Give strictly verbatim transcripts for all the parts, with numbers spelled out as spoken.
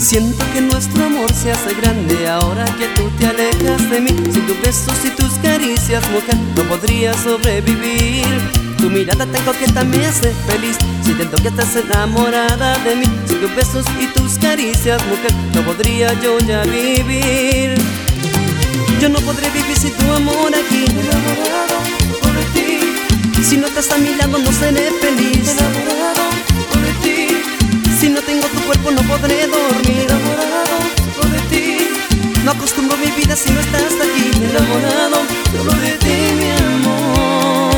Siento que nuestro amor se hace grande ahora que tú te alejas de mí. Sin tus besos y tus caricias, mujer, no podría sobrevivir. Tu mirada tan coqueta me hace feliz, siento que estás enamorada de mí. Sin tus besos y tus caricias, mujer, no podría yo ya vivir. Yo no podré vivir sin tu amor aquí, enamorado por ti. Si no estás a mi lado no seré feliz, enamorado por ti. Si no tengo tu cuerpo no podré dormir, enamorado por ti. No acostumbro mi vida si no estás aquí, enamorado solo de ti, mi amor.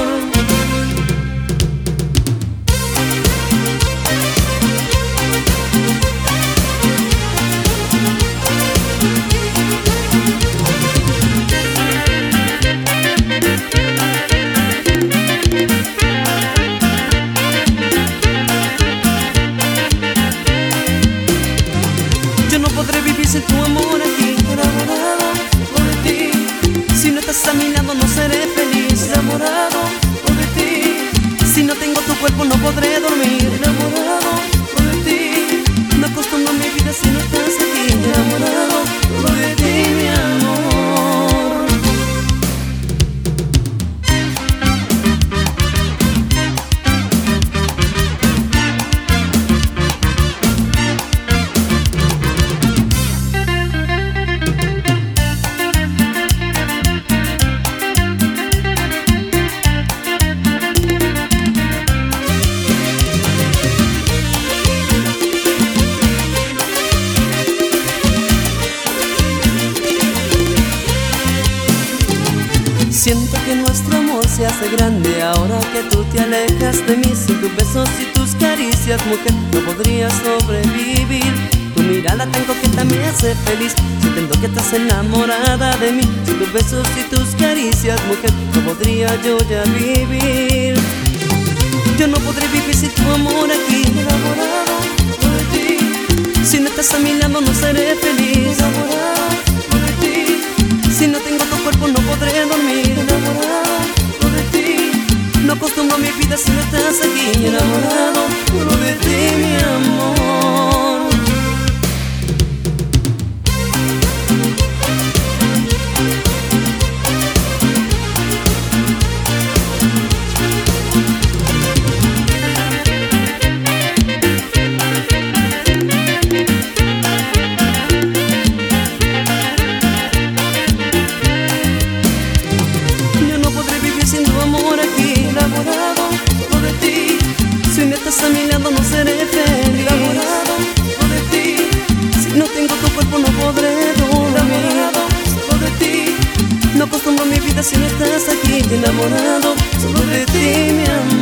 Sin tu amor aquí, enamorado por ti. Si no estás a mi lado no seré feliz, enamorado por ti. Si no tengo tu cuerpo no podré dormir, enamorado por ti. No acostumbro mi vida si no estás aquí, enamorado por ti, mi amor. Siento que nuestro amor se hace grande ahora que tú te alejas de mí. Sin tus besos y tus caricias, mujer, no podría sobrevivir. Tu mirada tan coqueta me hace feliz, sintiendo que estás enamorada de mí. Sin tus besos y tus caricias, mujer, no podría yo ya vivir. Yo no podré vivir sin tu amor aquí, enamorado por ti. Si no estás a mi lado no seré feliz, enamorado por ti. Si no tengo tu cuerpo no podré dormir, enamorado por ti. No acostumbro mi vida si no estás aquí, enamorado solo de ti, mi amor. A mi lado no seré feliz, enamorado de ti. Si no tengo tu cuerpo no podré dormir, enamorado solo de ti. No acostumbro mi vida si no estás aquí, enamorado solo de ti, mi amor.